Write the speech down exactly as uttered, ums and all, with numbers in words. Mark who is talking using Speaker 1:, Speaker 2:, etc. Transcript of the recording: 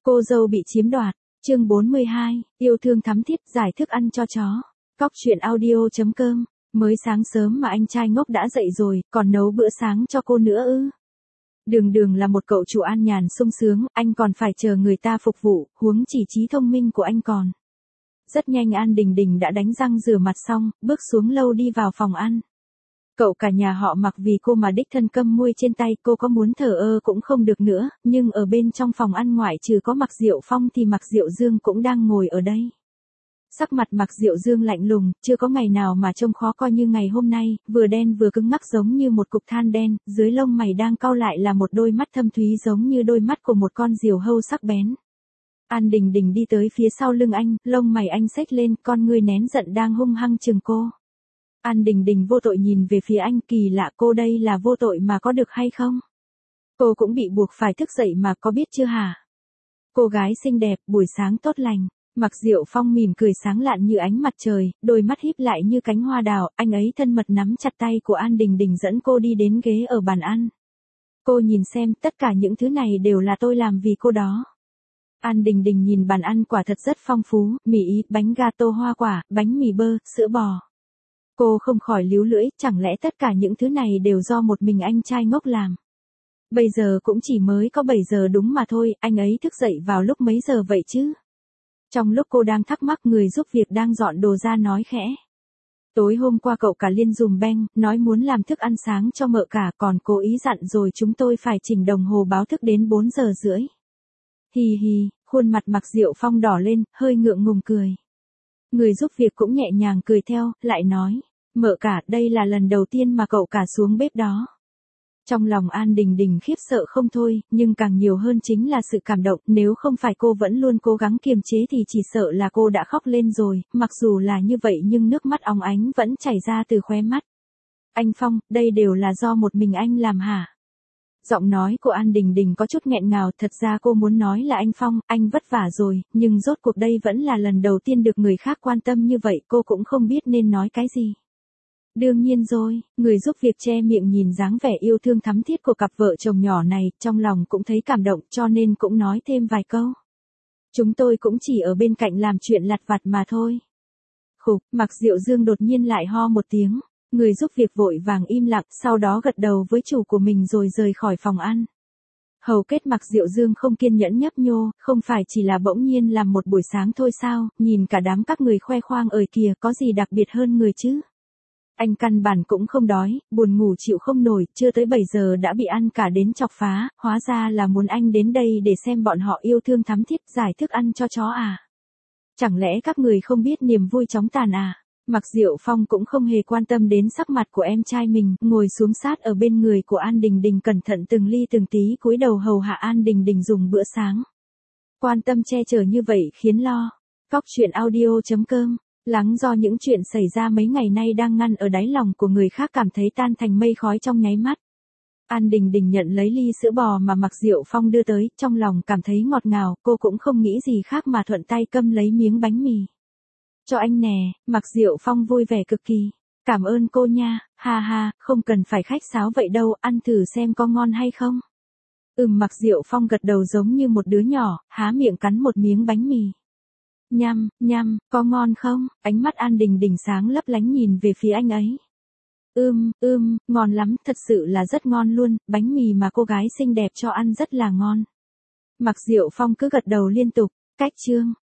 Speaker 1: Cô dâu bị chiếm đoạt, chương bốn mươi hai, yêu thương thắm thiết, giải thức ăn cho chó. Cóc truyện audio.com, mới sáng sớm mà anh trai ngốc đã dậy rồi, còn nấu bữa sáng cho cô nữa ư. Đường đường là một cậu chủ an nhàn sung sướng, anh còn phải chờ người ta phục vụ, huống chỉ trí thông minh của anh còn. Rất nhanh An Đình Đình đã đánh răng rửa mặt xong, bước xuống lâu đi vào phòng ăn. Cậu cả nhà họ Mặc vì cô mà đích thân câm muôi trên tay, cô có muốn thờ ơ cũng không được nữa, nhưng ở bên trong phòng ăn ngoại trừ có Mặc Diệu Phong thì Mặc Diệu Dương cũng đang ngồi ở đây. Sắc mặt Mặc Diệu Dương lạnh lùng, chưa có ngày nào mà trông khó coi như ngày hôm nay, vừa đen vừa cứng ngắc giống như một cục than đen, dưới lông mày đang cau lại là một đôi mắt thâm thúy giống như đôi mắt của một con diều hâu sắc bén. An Đình Đình đi tới phía sau lưng anh, lông mày anh xếch lên, con ngươi nén giận đang hung hăng chừng cô. An Đình Đình vô tội nhìn về phía anh, kỳ lạ, cô đây là vô tội mà có được hay không? Cô cũng bị buộc phải thức dậy mà, có biết chưa hả? Cô gái xinh đẹp, buổi sáng tốt lành. Mặc Diệu Phong mỉm cười sáng lạn như ánh mặt trời, đôi mắt híp lại như cánh hoa đào, anh ấy thân mật nắm chặt tay của An Đình Đình dẫn cô đi đến ghế ở bàn ăn. Cô nhìn xem, tất cả những thứ này đều là tôi làm vì cô đó. An Đình Đình nhìn bàn ăn quả thật rất phong phú, mì ý, bánh gato hoa quả, bánh mì bơ, sữa bò. Cô không khỏi líu lưỡi, chẳng lẽ tất cả những thứ này đều do một mình anh trai ngốc làm. Bây giờ cũng chỉ mới có bảy giờ đúng mà thôi, anh ấy thức dậy vào lúc mấy giờ vậy chứ? Trong lúc cô đang thắc mắc, người giúp việc đang dọn đồ ra nói khẽ. Tối hôm qua cậu cả Liên dùm beng, nói muốn làm thức ăn sáng cho mợ cả, còn cố ý dặn rồi chúng tôi phải chỉnh đồng hồ báo thức đến bốn giờ rưỡi. Hì hì, khuôn mặt Mặc Diệu Phong đỏ lên, hơi ngượng ngùng cười. Người giúp việc cũng nhẹ nhàng cười theo, lại nói, mợ cả, đây là lần đầu tiên mà cậu cả xuống bếp đó. Trong lòng An Đình Đình khiếp sợ không thôi, nhưng càng nhiều hơn chính là sự cảm động, nếu không phải cô vẫn luôn cố gắng kiềm chế thì chỉ sợ là cô đã khóc lên rồi, mặc dù là như vậy nhưng nước mắt óng ánh vẫn chảy ra từ khóe mắt. Anh Phong, đây đều là do một mình anh làm hả? Giọng nói của An Đình Đình có chút nghẹn ngào, thật ra cô muốn nói là anh Phong, anh vất vả rồi, nhưng rốt cuộc đây vẫn là lần đầu tiên được người khác quan tâm như vậy, cô cũng không biết nên nói cái gì. Đương nhiên rồi, người giúp việc che miệng nhìn dáng vẻ yêu thương thắm thiết của cặp vợ chồng nhỏ này, trong lòng cũng thấy cảm động cho nên cũng nói thêm vài câu. Chúng tôi cũng chỉ ở bên cạnh làm chuyện lặt vặt mà thôi. Khục, Mặc Diệu Dương đột nhiên lại ho một tiếng, người giúp việc vội vàng im lặng, sau đó gật đầu với chủ của mình rồi rời khỏi phòng ăn. Hầu kết Mặc Diệu Dương không kiên nhẫn nhấp nhô, không phải chỉ là bỗng nhiên làm một buổi sáng thôi sao, nhìn cả đám các người khoe khoang ở kìa, có gì đặc biệt hơn người chứ? Anh căn bản cũng không đói, buồn ngủ chịu không nổi, chưa tới bảy giờ đã bị ăn cả đến chọc phá, hóa ra là muốn anh đến đây để xem bọn họ yêu thương thắm thiết, giải thức ăn cho chó à? Chẳng lẽ các người không biết niềm vui chóng tàn à? Mặc Diệu Phong cũng không hề quan tâm đến sắc mặt của em trai mình, ngồi xuống sát ở bên người của An Đình Đình cẩn thận từng ly từng tí cúi đầu hầu hạ An Đình Đình dùng bữa sáng. Quan tâm che chở như vậy khiến lo. Cóc truyện audio.com, lắng do những chuyện xảy ra mấy ngày nay đang ngăn ở đáy lòng của người khác cảm thấy tan thành mây khói trong nháy mắt. An Đình Đình nhận lấy ly sữa bò mà Mặc Diệu Phong đưa tới, trong lòng cảm thấy ngọt ngào, cô cũng không nghĩ gì khác mà thuận tay câm lấy miếng bánh mì. Cho anh nè, Mặc Diệu Phong vui vẻ cực kỳ. Cảm ơn cô nha, ha ha, không cần phải khách sáo vậy đâu, ăn thử xem có ngon hay không. Ừm, Mặc Diệu Phong gật đầu giống như một đứa nhỏ, há miệng cắn một miếng bánh mì. Nhăm, nhăm, có ngon không? Ánh mắt An Đình Đình sáng lấp lánh nhìn về phía anh ấy. Ưm, ưm, ngon lắm, thật sự là rất ngon luôn, bánh mì mà cô gái xinh đẹp cho ăn rất là ngon. Mặc Diệu Phong cứ gật đầu liên tục, cách chương.